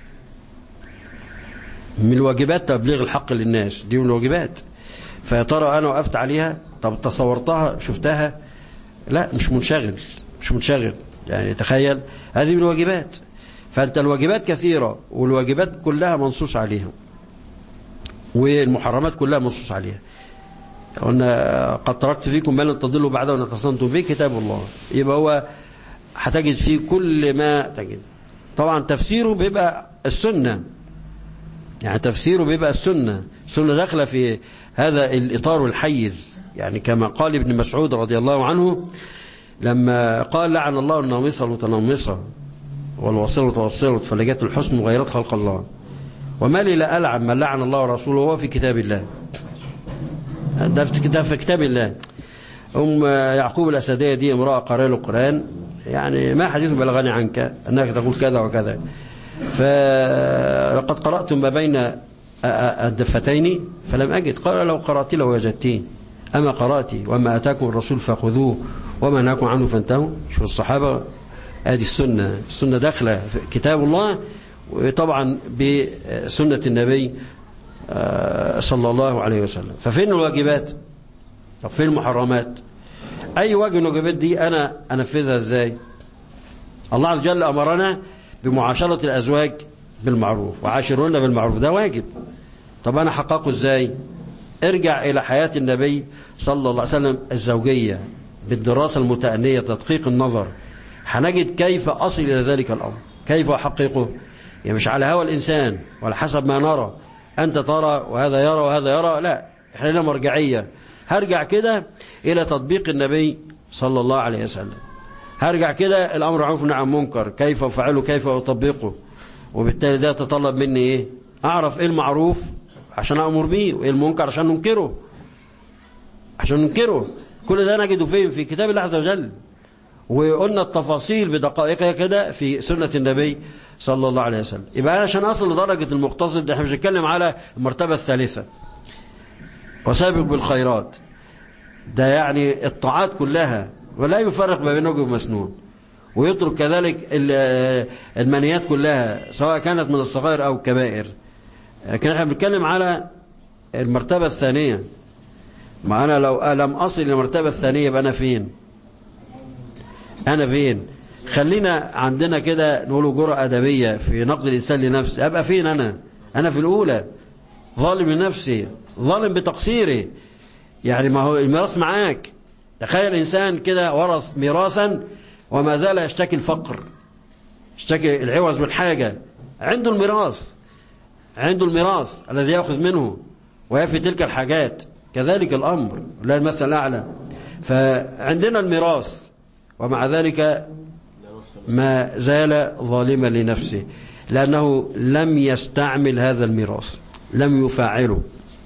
S2: من الواجبات تبليغ الحق للناس، دي من الواجبات. فيا ترى انا وقفت عليها؟ طب تصورتها؟ شفتها؟ لا، مش منشغل مش منشغل يعني تخيل هذه من الواجبات. فانت الواجبات كثيرة والواجبات كلها منصوص عليها والمحرمات كلها منصوص عليها. قلنا قد تركت فيكم ما لن تضلوا بعده وان اعتصمتم به كتاب الله. يبقى هو هتجد فيه كل ما تجد. طبعا تفسيره بيبقى السنة، يعني تفسيره بيبقى السنة. السنة داخلة في هذا الإطار والحيز، يعني كما قال ابن مسعود رضي الله عنه لما قال لعن الله النامصة المتنمصة والوصيلة المتوصلة فلجت الحسن مغيرات خلق الله وما لي لا ألعن من لعن الله ورسوله وهو في كتاب الله. ده في كتاب الله. أم يعقوب الأسدية دي امرأة قرأ له القرآن، يعني ما حديث بلغني عنك أنك تقول كذا وكذا، فلقد قرأت ما بين الدفتين فلم أجد. قال لو قرأت له وجدتين أما قرأت وما أتاكم الرسول فخذوه وما نهاكم عنه فانتهوا. شوف الصحابة، هذه السنة. السنة داخلة في كتاب الله وطبعا بسنة النبي صلى الله عليه وسلم. ففين الواجبات؟ طب فين المحرمات؟ أي واجب من الواجبات دي أنا أنفذها إزاي؟ الله عز وجل أمرنا بمعاشرة الأزواج بالمعروف وعاشرون بالمعروف، ده واجب. طب أنا حققه إزاي؟ ارجع إلى حياة النبي صلى الله عليه وسلم الزوجية بالدراسة المتأنية تدقيق النظر، هنجد كيف أصل إلى ذلك الأمر، كيف أحققه. يعني مش على هوى الإنسان ولا حسب ما نرى، أنت ترى وهذا يرى وهذا يرى، لا، إحنا لنا مرجعية. هرجع كده إلى تطبيق النبي صلى الله عليه وسلم، هرجع كده الأمر معروف والنهي عن المنكر كيف أفعله كيف أطبقه. وبالتالي ده يتطلب مني إيه؟ أعرف إيه المعروف عشان أأمر به وإيه المنكر عشان ننكره عشان ننكره. كل ده نجده فين؟ في كتاب الله عز وجل. وقلنا التفاصيل بدقائقها كده في سنة النبي صلى الله عليه وسلم. يبقى أنا عشان أصل لدرجة المقتصد، احنا مش هنتكلم على المرتبة الثالثة وسابق بالخيرات، ده يعني الطاعات كلها ولا يفرق ما بين واجب ومسنون. ويترك كذلك المنيات كلها سواء كانت من الصغائر أو الكبائر. لكن احنا بنتكلم على المرتبة الثانية. ما أنا لو لم أصل للمرتبة الثانية يبقى أنا فين؟ أنا فين؟ خلينا عندنا كده نقوله جرأة أدبية في نقد الإنسان لنفسه. أبقى فين أنا؟ أنا في الأولى ظالم لنفسي، ظالم بتقصيري. يعني ما هو الميراث معاك. تخيل إنسان كده ورث ميراثا وما زال يشتكي الفقر، يشتكي العوز والحاجة. عنده الميراث، عنده الميراث الذي يأخذ منه ويفي تلك الحاجات. كذلك الأمر لا المثل الأعلى. فعندنا الميراث ومع ذلك ما زال ظالما لنفسه لأنه لم يستعمل هذا الميراث، لم يفعله.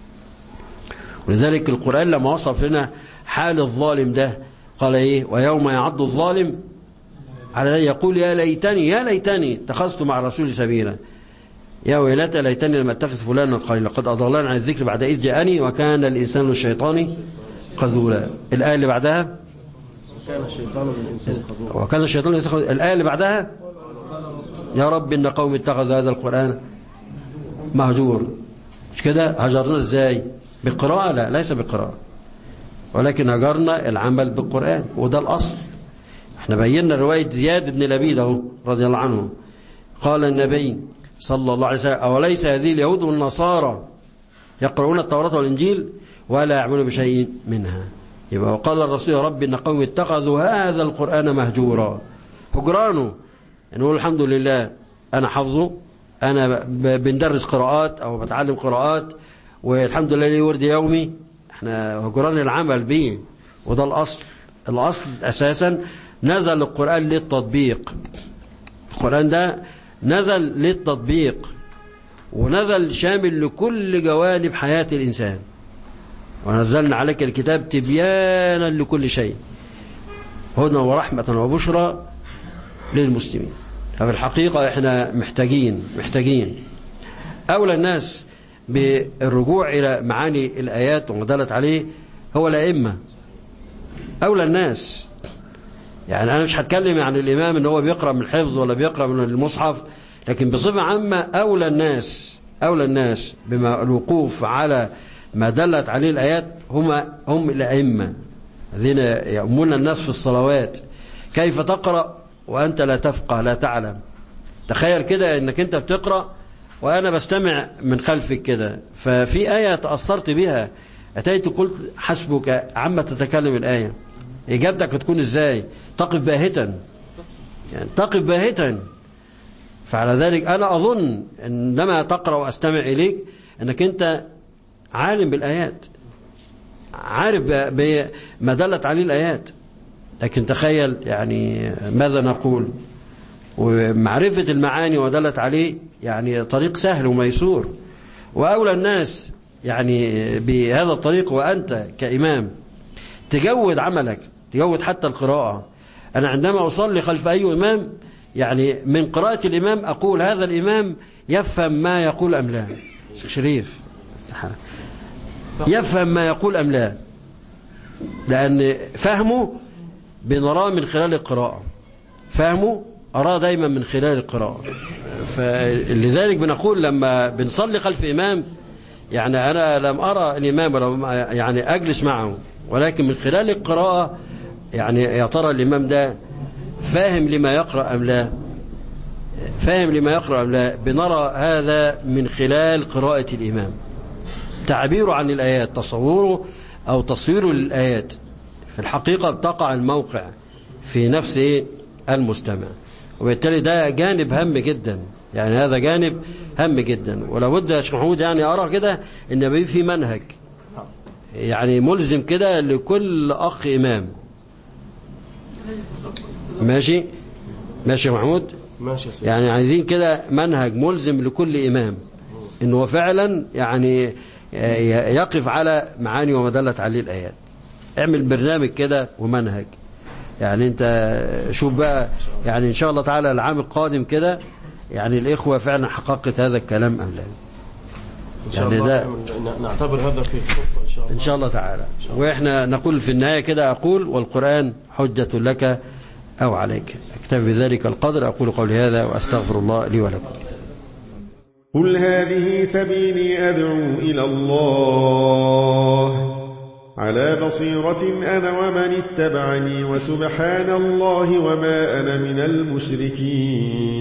S2: ولذلك القرآن لما وصف لنا حال الظالم ده قال إيه؟ ويوم يعض الظالم على ذلك يقول يا ليتني يا ليتني اتخذت مع الرسول سبيلا يا ويلتى ليتني لم اتخذ فلانا قليلا لقد أضلني عن الذكر بعد إذ جاءني وكان الإنسان للشيطان خذولا. الآية اللي بعدها
S3: وكان الشيطان للإنسان خذولا.
S2: وكان الشيطان للإنسان خذولا. الآية اللي بعدها يا رب إن قوم اتخذوا هذا القرآن مهجور. مش كده؟ هجرنا إزاي؟ بالقراءة؟ لا، ليس بالقراءة، ولكن هجرنا العمل بالقرآن، وده الأصل. احنا بينا رواية زياد بن لبيد اهو رضي الله عنه. قال النبي صلى الله عليه وسلم أوليس هذه اليهود والنصارى يقرؤون التوراة والإنجيل ولا يعملون بشيء منها. يبقى وقال الرسول يا رب إن قوم اتخذوا هذا القرآن مهجورا. هجرانه نقول الحمد لله أنا حفظه، أنا بندرس قراءات أو بتعلم قراءات والحمد لله لي ورد يومي. احنا هجران العمل به، وده الأصل. الأصل أساسا نزل القرآن للتطبيق. القرآن ده نزل للتطبيق ونزل شامل لكل جوانب حياة الإنسان. ونزلنا عليك الكتاب تبيانا لكل شيء هدى ورحمة وبشرى للمسلمين. ففي الحقيقة احنا محتاجين محتاجين أولى الناس بالرجوع إلى معاني الآيات وما دلت عليه هو الأئمة. أولى الناس. يعني أنا مش هتكلم عن الإمام إن هو بيقرأ من الحفظ ولا بيقرأ من المصحف، لكن بصفة عامة أولى الناس أولى الناس بما الوقوف على ما دلت عليه الآيات هم هم الأئمة الذين يأمون الناس في الصلوات. كيف تقرأ وأنت لا تفقه لا تعلم؟ تخيل كده إنك أنت بتقرأ وأنا بستمع من خلفك كده، ففي آية تأثرت بها أتيت قلت حسبك عما تتكلم الآية. إجابتك هتكون إزاي؟ تقف باهتا، يعني تقف باهتا. فعلى ذلك أنا أظن عندما تقرأ وأستمع إليك أنك أنت عالم بالآيات، عارف بما دلت عليه الآيات. لكن تخيل يعني ماذا نقول، ومعرفة المعاني ودلت عليه يعني طريق سهل وميسور. وأولى الناس يعني بهذا الطريق وأنت كإمام تجود عملك، تجود حتى القراءة. أنا عندما أصلي خلف أي إمام يعني من قراءة الإمام أقول هذا الإمام يفهم ما يقول أم لا. شريف يفهم ما يقول أم لا، لأن فهمه بنراه من خلال القراءة، فهمه أراه دايما من خلال القراءة. فلذلك بنقول لما بنصلي خلف إمام يعني أنا لم أرى الإمام ولا يعني أجلس معه، ولكن من خلال القراءة يعني يا ترى الإمام ده فاهم لما يقرأ أم لا، فاهم لما يقرأ أم لا. بنرى هذا من خلال قراءة الإمام، تعبيره عن الآيات، تصوره أو تصويره للآيات. في الحقيقة بتقع الموقع في نفس المستمع، وبالتالي ده جانب هام جدا. يعني هذا جانب هام جدا. ولو بد يا شيخ محمود يعني أرى كده إن بيه في منهج يعني ملزم كده لكل أخ إمام. ماشي ماشي يا محمود،
S3: ماشي.
S2: يعني عايزين كده منهج ملزم لكل إمام إنه فعلا يعني يقف على معاني وما دلت عليه الآيات. اعمل برنامج كده ومنهج. يعني انت شوف بقى يعني ان شاء الله تعالى العام القادم كده يعني الإخوة فعلا حققت هذا الكلام أم لا.
S3: إن شاء يعني الله نعتبر هذا في خطة إن شاء الله
S2: إن شاء الله تعالى. وإحنا نقول في النهاية كده أقول والقرآن حجة لك أو عليك. أكتفي بذلك القدر، أقول قولي هذا وأستغفر الله لي ولكم.
S4: قل هذه سبيلي أدعو إلى الله على بصيرة أنا ومن اتبعني وسبحان الله وما أنا من المشركين.